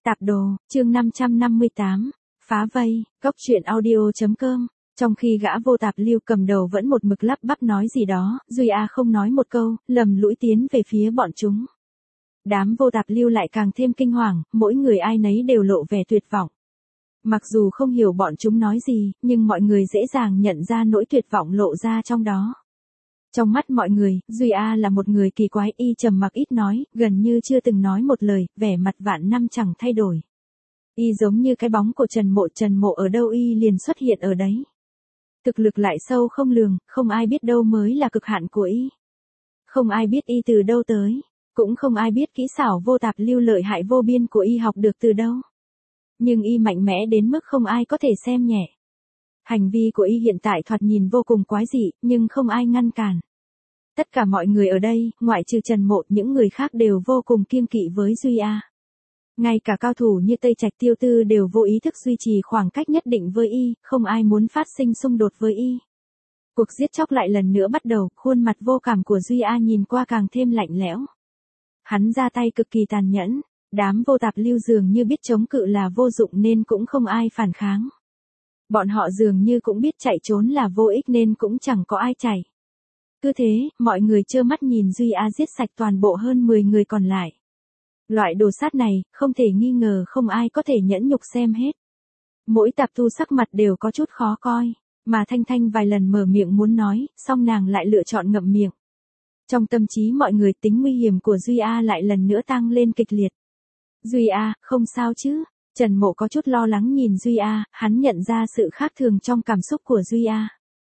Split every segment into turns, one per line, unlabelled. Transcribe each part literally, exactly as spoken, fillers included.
Tạp đồ, chương năm trăm năm mươi tám, phá vây, góc truyện audio.com. Trong khi gã vô tạp lưu cầm đầu vẫn một mực lắp bắp nói gì đó, Duy A không nói một câu, lầm lũi tiến về phía bọn chúng. Đám vô tạp lưu lại càng thêm kinh hoàng, mỗi người ai nấy đều lộ vẻ tuyệt vọng. Mặc dù không hiểu bọn chúng nói gì, nhưng mọi người dễ dàng nhận ra nỗi tuyệt vọng lộ ra trong đó. Trong mắt mọi người, Duy A là một người kỳ quái, y trầm mặc ít nói, gần như chưa từng nói một lời, vẻ mặt vạn năm chẳng thay đổi. Y giống như cái bóng của Trần Mộ, Trần Mộ ở đâu y liền xuất hiện ở đấy. Thực lực lại sâu không lường, không ai biết đâu mới là cực hạn của y. Không ai biết y từ đâu tới, cũng không ai biết kỹ xảo vô tạp lưu lợi hại vô biên của y học được từ đâu. Nhưng y mạnh mẽ đến mức không ai có thể xem nhẹ. Hành vi của y hiện tại thoạt nhìn vô cùng quái dị, nhưng không ai ngăn cản. Tất cả mọi người ở đây, ngoại trừ Trần Mộ, những người khác đều vô cùng kiêng kỵ với Duy A. Ngay cả cao thủ như Tây Trạch Tiêu Tư đều vô ý thức duy trì khoảng cách nhất định với y, không ai muốn phát sinh xung đột với y. Cuộc giết chóc lại lần nữa bắt đầu, khuôn mặt vô cảm của Duy A nhìn qua càng thêm lạnh lẽo. Hắn ra tay cực kỳ tàn nhẫn, đám vô tạp lưu dường như biết chống cự là vô dụng nên cũng không ai phản kháng. Bọn họ dường như cũng biết chạy trốn là vô ích nên cũng chẳng có ai chạy. Cứ thế, mọi người trơ mắt nhìn Duy A giết sạch toàn bộ hơn mười người còn lại. Loại đồ sát này, không thể nghi ngờ không ai có thể nhẫn nhục xem hết. Mỗi tạp tu sắc mặt đều có chút khó coi, mà Thanh Thanh vài lần mở miệng muốn nói, song nàng lại lựa chọn ngậm miệng. Trong tâm trí mọi người, tính nguy hiểm của Duy A lại lần nữa tăng lên kịch liệt. Duy A, không sao chứ? Trần Mộ có chút lo lắng nhìn Duy A, hắn nhận ra sự khác thường trong cảm xúc của Duy A.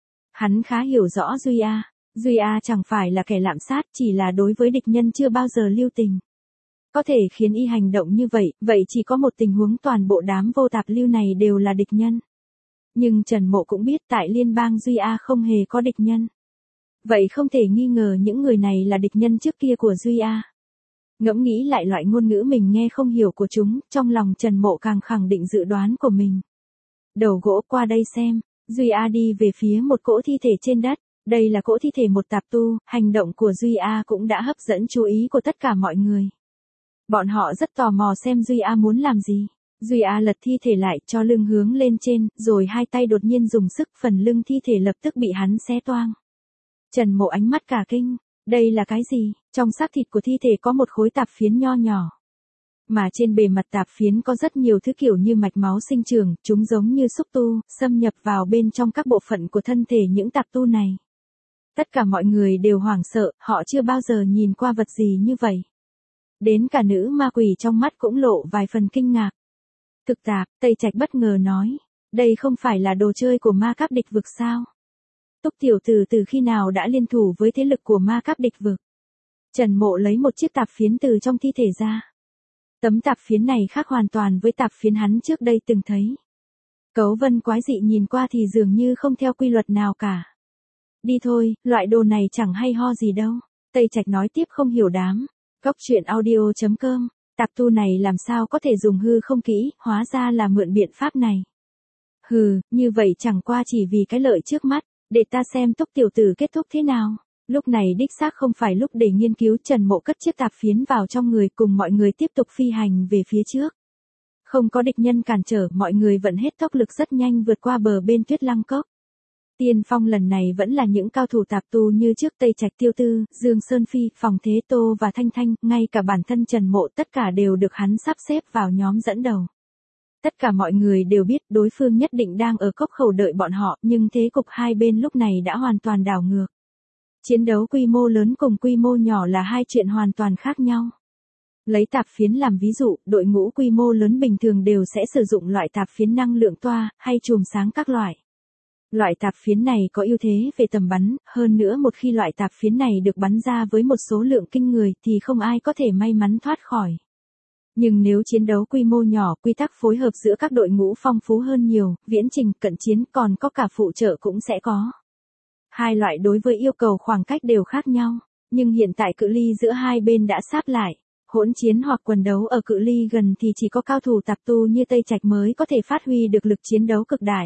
Hắn khá hiểu rõ Duy A. Duy A chẳng phải là kẻ lạm sát, chỉ là đối với địch nhân chưa bao giờ lưu tình. Có thể khiến y hành động như vậy, vậy chỉ có một tình huống toàn bộ đám vô tạp lưu này đều là địch nhân. Nhưng Trần Mộ cũng biết tại liên bang Duy A không hề có địch nhân. Vậy không thể nghi ngờ những người này là địch nhân trước kia của Duy A. Ngẫm nghĩ lại loại ngôn ngữ mình nghe không hiểu của chúng, trong lòng Trần Mộ càng khẳng định dự đoán của mình. Đầu gỗ, qua đây xem. Duy A đi về phía một cỗ thi thể trên đất. Đây là cỗ thi thể một tạp tu, hành động của Duy A cũng đã hấp dẫn chú ý của tất cả mọi người. Bọn họ rất tò mò xem Duy A muốn làm gì. Duy A lật thi thể lại, cho lưng hướng lên trên, rồi hai tay đột nhiên dùng sức, phần lưng thi thể lập tức bị hắn xé toang. Trần Mộ ánh mắt cả kinh, đây là cái gì? Trong xác thịt của thi thể có một khối tạp phiến nho nhỏ. Mà trên bề mặt tạp phiến có rất nhiều thứ kiểu như mạch máu sinh trưởng, chúng giống như xúc tu, xâm nhập vào bên trong các bộ phận của thân thể những tạp tu này. Tất cả mọi người đều hoảng sợ, họ chưa bao giờ nhìn qua vật gì như vậy. Đến cả nữ ma quỷ trong mắt cũng lộ vài phần kinh ngạc. Thực tạp, Tây Trạch bất ngờ nói, đây không phải là đồ chơi của ma cáp địch vực sao? Túc tiểu tử từ khi nào đã liên thủ với thế lực của ma cáp địch vực? Trần Mộ lấy một chiếc tạp phiến từ trong thi thể ra. Tấm tạp phiến này khác hoàn toàn với tạp phiến hắn trước đây từng thấy. Cấu vân quái dị nhìn qua thì dường như không theo quy luật nào cả. Đi thôi, loại đồ này chẳng hay ho gì đâu. Tây Trạch nói tiếp không hiểu đám. Góc truyện audio.com. Tạp tu này làm sao có thể dùng hư không kỹ, hóa ra là mượn biện pháp này. Hừ, như vậy chẳng qua chỉ vì cái lợi trước mắt, để ta xem Túc tiểu tử kết thúc thế nào. Lúc này đích xác không phải lúc để nghiên cứu. Trần Mộ cất chiếc tạp phiến vào trong người, cùng mọi người tiếp tục phi hành về phía trước. Không có địch nhân cản trở, mọi người vận hết tốc lực rất nhanh vượt qua bờ bên Tuyết Lăng Cốc. Tiên phong lần này vẫn là những cao thủ tạp tu như trước Tây Trạch Tiêu Tư, Dương Sơn Phi, Phòng Thế Tô và Thanh Thanh, ngay cả bản thân Trần Mộ tất cả đều được hắn sắp xếp vào nhóm dẫn đầu. Tất cả mọi người đều biết đối phương nhất định đang ở cốc khẩu đợi bọn họ, nhưng thế cục hai bên lúc này đã hoàn toàn đảo ngược. Chiến đấu quy mô lớn cùng quy mô nhỏ là hai chuyện hoàn toàn khác nhau. Lấy tạp phiến làm ví dụ, đội ngũ quy mô lớn bình thường đều sẽ sử dụng loại tạp phiến năng lượng toa, hay chùm sáng các loại. Loại tạp phiến này có ưu thế về tầm bắn, hơn nữa một khi loại tạp phiến này được bắn ra với một số lượng kinh người thì không ai có thể may mắn thoát khỏi. Nhưng nếu chiến đấu quy mô nhỏ, quy tắc phối hợp giữa các đội ngũ phong phú hơn nhiều, viễn trình, cận chiến, còn có cả phụ trợ cũng sẽ có. Hai loại đối với yêu cầu khoảng cách đều khác nhau, nhưng hiện tại cự ly giữa hai bên đã sáp lại. Hỗn chiến hoặc quần đấu ở cự ly gần thì chỉ có cao thủ tạp tu như Tây Trạch mới có thể phát huy được lực chiến đấu cực đại.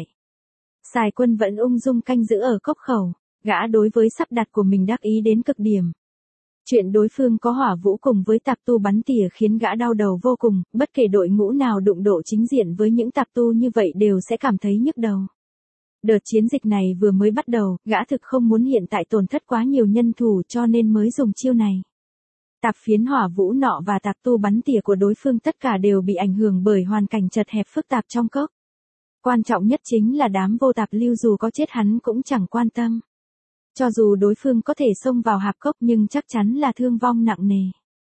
Sài Quân vẫn ung dung canh giữ ở cốc khẩu, gã đối với sắp đặt của mình đắc ý đến cực điểm. Chuyện đối phương có hỏa vũ cùng với tạp tu bắn tỉa khiến gã đau đầu vô cùng, bất kể đội ngũ nào đụng độ chính diện với những tạp tu như vậy đều sẽ cảm thấy nhức đầu. Đợt chiến dịch này vừa mới bắt đầu, gã thực không muốn hiện tại tổn thất quá nhiều nhân thủ cho nên mới dùng chiêu này. Tạp phiến hỏa vũ nọ và tạp tu bắn tỉa của đối phương tất cả đều bị ảnh hưởng bởi hoàn cảnh chật hẹp phức tạp trong cốc. Quan trọng nhất chính là đám vô tạp lưu dù có chết hắn cũng chẳng quan tâm. Cho dù đối phương có thể xông vào hạp cốc nhưng chắc chắn là thương vong nặng nề.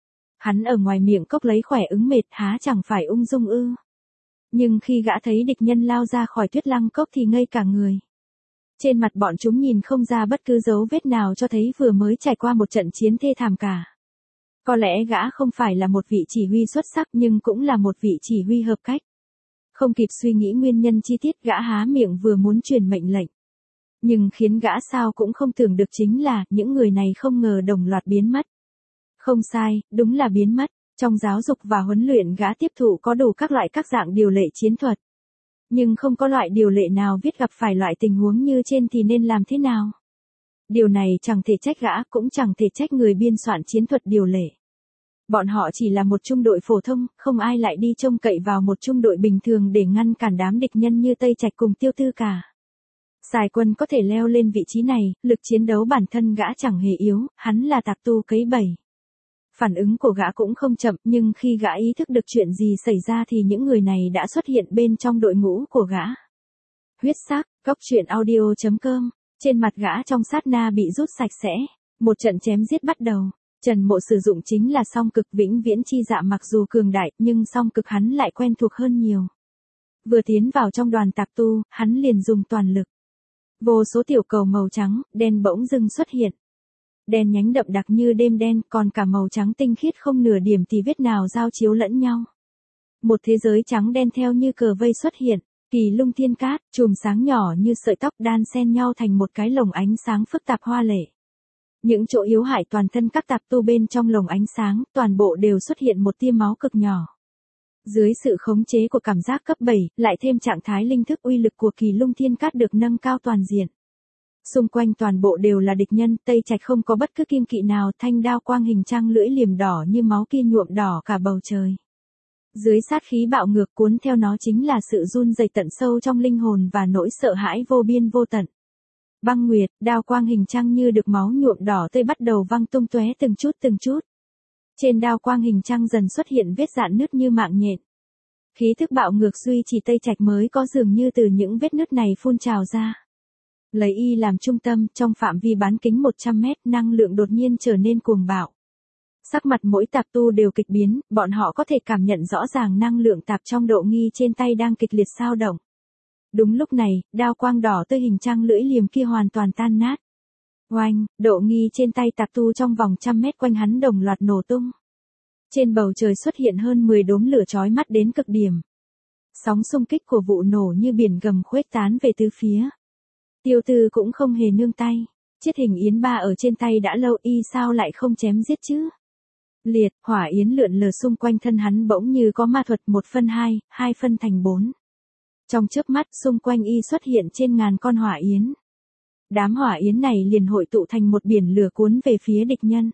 Hắn ở ngoài miệng cốc lấy khỏe ứng mệt há chẳng phải ung dung ư. Nhưng khi gã thấy địch nhân lao ra khỏi tuyết lăng cốc thì ngây cả người. Trên mặt bọn chúng nhìn không ra bất cứ dấu vết nào cho thấy vừa mới trải qua một trận chiến thê thảm cả. Có lẽ gã không phải là một vị chỉ huy xuất sắc nhưng cũng là một vị chỉ huy hợp cách. Không kịp suy nghĩ nguyên nhân chi tiết gã há miệng vừa muốn truyền mệnh lệnh. Nhưng khiến gã sao cũng không tưởng được chính là những người này không ngờ đồng loạt biến mất. Không sai, đúng là biến mất. Trong giáo dục và huấn luyện gã tiếp thụ có đủ các loại các dạng điều lệ chiến thuật. Nhưng không có loại điều lệ nào viết gặp phải loại tình huống như trên thì nên làm thế nào. Điều này chẳng thể trách gã cũng chẳng thể trách người biên soạn chiến thuật điều lệ. Bọn họ chỉ là một trung đội phổ thông, không ai lại đi trông cậy vào một trung đội bình thường để ngăn cản đám địch nhân như Tây Trạch cùng Tiêu Tư cả. Sài Quân có thể leo lên vị trí này, lực chiến đấu bản thân gã chẳng hề yếu, hắn là tạp tu cấy bầy. Phản ứng của gã cũng không chậm nhưng khi gã ý thức được chuyện gì xảy ra thì những người này đã xuất hiện bên trong đội ngũ của gã. Huyết sắc, góc truyện audio chấm com, trên mặt gã trong sát na bị rút sạch sẽ, một trận chém giết bắt đầu. Trần Mộ sử dụng chính là song cực vĩnh viễn chi dạ mặc dù cường đại nhưng song cực hắn lại quen thuộc hơn nhiều. Vừa tiến vào trong đoàn tạp tu, hắn liền dùng toàn lực. Vô số tiểu cầu màu trắng, đen bỗng dưng xuất hiện. Đen nhánh đậm đặc như đêm đen, còn cả màu trắng tinh khiết không nửa điểm tì vết nào giao chiếu lẫn nhau. Một thế giới trắng đen theo như cờ vây xuất hiện, kỳ lung thiên cát, chùm sáng nhỏ như sợi tóc đan xen nhau thành một cái lồng ánh sáng phức tạp hoa lệ. Những chỗ yếu hại toàn thân các tạp tu bên trong lồng ánh sáng, toàn bộ đều xuất hiện một tia máu cực nhỏ. Dưới sự khống chế của cảm giác cấp bảy, lại thêm trạng thái linh thức uy lực của kỳ lung thiên cát được nâng cao toàn diện. Xung quanh toàn bộ đều là địch nhân, Tây Trạch không có bất cứ kiêng kỵ nào, thanh đao quang hình trăng lưỡi liềm đỏ như máu kia nhuộm đỏ cả bầu trời. Dưới sát khí bạo ngược cuốn theo nó chính là sự run rẩy tận sâu trong linh hồn và nỗi sợ hãi vô biên vô tận. Băng nguyệt, đao quang hình trăng như được máu nhuộm đỏ tươi bắt đầu văng tung tóe từng chút từng chút. Trên đao quang hình trăng dần xuất hiện vết rạn nứt như mạng nhện. Khí thức bạo ngược duy chỉ Tây Trạch mới có dường như từ những vết nứt này phun trào ra. Lấy y làm trung tâm, trong phạm vi bán kính một trăm mét, năng lượng đột nhiên trở nên cuồng bạo. Sắc mặt mỗi tạp tu đều kịch biến, bọn họ có thể cảm nhận rõ ràng năng lượng tạp trong độ nghi trên tay đang kịch liệt dao động. Đúng lúc này, đao quang đỏ tươi hình trăng lưỡi liềm kia hoàn toàn tan nát. Oanh, độ nghi trên tay tạp tu trong vòng trăm mét quanh hắn đồng loạt nổ tung. Trên bầu trời xuất hiện hơn mười đốm lửa chói mắt đến cực điểm. Sóng xung kích của vụ nổ như biển gầm khuếch tán về tứ phía. Tiêu Tư cũng không hề nương tay. Chiết hình yến ba ở trên tay đã lâu y sao lại không chém giết chứ? Liệt, hỏa yến lượn lờ xung quanh thân hắn bỗng như có ma thuật một phân hai, hai phân thành bốn. Trong chớp mắt xung quanh y xuất hiện trên ngàn con hỏa yến. Đám hỏa yến này liền hội tụ thành một biển lửa cuốn về phía địch nhân.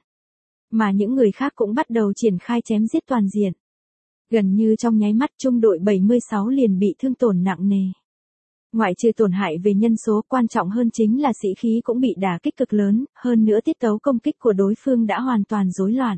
Mà những người khác cũng bắt đầu triển khai chém giết toàn diện. Gần như trong nháy mắt trung đội bảy mươi sáu liền bị thương tổn nặng nề. Ngoại trừ tổn hại về nhân số, quan trọng hơn chính là sĩ khí cũng bị đả kích cực lớn, hơn nữa tiết tấu công kích của đối phương đã hoàn toàn rối loạn.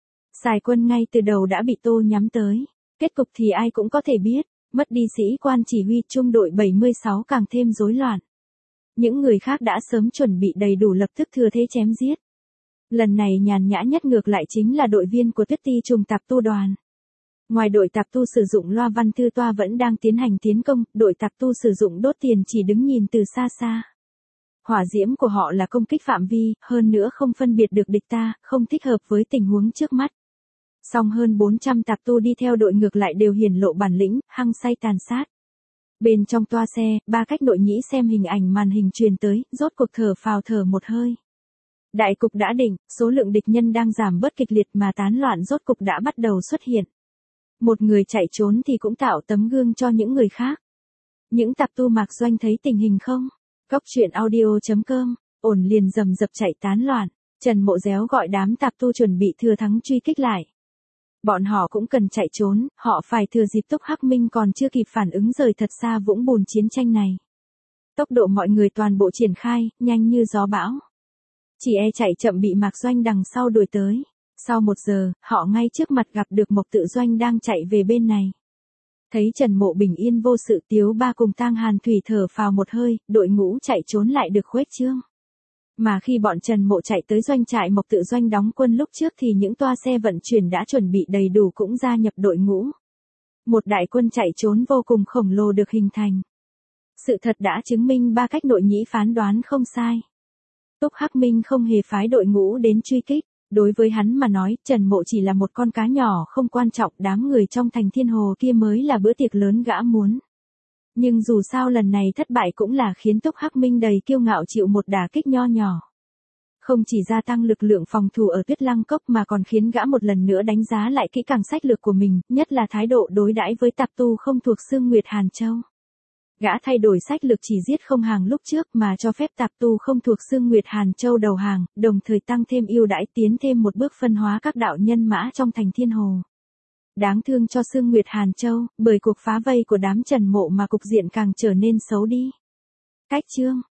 Sài Quân ngay từ đầu đã bị Tô nhắm tới. Kết cục thì ai cũng có thể biết, mất đi sĩ quan chỉ huy trung đội bảy mươi sáu càng thêm rối loạn. Những người khác đã sớm chuẩn bị đầy đủ lập tức thừa thế chém giết. Lần này nhàn nhã nhất ngược lại chính là đội viên của Tuyết Ti trùng tạp tu đoàn. Ngoài đội tạp tu sử dụng loa văn thư toa vẫn đang tiến hành tiến công, đội tạp tu sử dụng đốt tiền chỉ đứng nhìn từ xa xa. Hỏa diễm của họ là công kích phạm vi, hơn nữa không phân biệt được địch ta, không thích hợp với tình huống trước mắt. Song hơn bốn trăm tạp tu đi theo đội ngược lại đều hiển lộ bản lĩnh, hăng say tàn sát. Bên trong toa xe, ba cách nội nhĩ xem hình ảnh màn hình truyền tới, rốt cuộc thở phào thở một hơi. Đại cục đã định, số lượng địch nhân đang giảm bớt kịch liệt mà tán loạn rốt cục đã bắt đầu xuất hiện. Một người chạy trốn thì cũng tạo tấm gương cho những người khác. Những tạp tu Mạc Doanh thấy tình hình không? Góc truyện audio chấm com, ổn liền rầm rập chạy tán loạn. Trần Mộ réo gọi đám tạp tu chuẩn bị thừa thắng truy kích lại. Bọn họ cũng cần chạy trốn, họ phải thừa dịp Túc Hắc Minh còn chưa kịp phản ứng rời thật xa vũng bùn chiến tranh này. Tốc độ mọi người toàn bộ triển khai, nhanh như gió bão. Chỉ e chạy chậm bị Mạc Doanh đằng sau đuổi tới. Sau một giờ, họ ngay trước mặt gặp được Mộc Tự Doanh đang chạy về bên này. Thấy Trần Mộ bình yên vô sự, Tiếu Ba cùng Tang Hàn Thủy thở phào một hơi, đội ngũ chạy trốn lại được khuếch trương. Mà khi bọn Trần Mộ chạy tới doanh trại Mộc Tự Doanh đóng quân lúc trước thì những toa xe vận chuyển đã chuẩn bị đầy đủ cũng gia nhập đội ngũ. Một đại quân chạy trốn vô cùng khổng lồ được hình thành. Sự thật đã chứng minh ba cách Nội Nhĩ phán đoán không sai. Túc Hắc Minh không hề phái đội ngũ đến truy kích. Đối với hắn mà nói, Trần Mộ chỉ là một con cá nhỏ không quan trọng, đám người trong thành Thiên Hồ kia mới là bữa tiệc lớn gã muốn. Nhưng dù sao lần này thất bại cũng là khiến Túc Hắc Minh đầy kiêu ngạo chịu một đả kích nho nhỏ. Không chỉ gia tăng lực lượng phòng thủ ở Tuyết Lăng Cốc mà còn khiến gã một lần nữa đánh giá lại kỹ càng sách lược của mình, nhất là thái độ đối đãi với tạp tu không thuộc Xương Nguyệt Hàn Châu. Gã thay đổi sách lược chỉ giết không hàng lúc trước mà cho phép tạp tu không thuộc Xương Nguyệt Hàn Châu đầu hàng, đồng thời tăng thêm ưu đãi tiến thêm một bước phân hóa các đạo nhân mã trong thành Thiên Hồ. Đáng thương cho Xương Nguyệt Hàn Châu, bởi cuộc phá vây của đám Trần Mộ mà cục diện càng trở nên xấu đi. Cách chương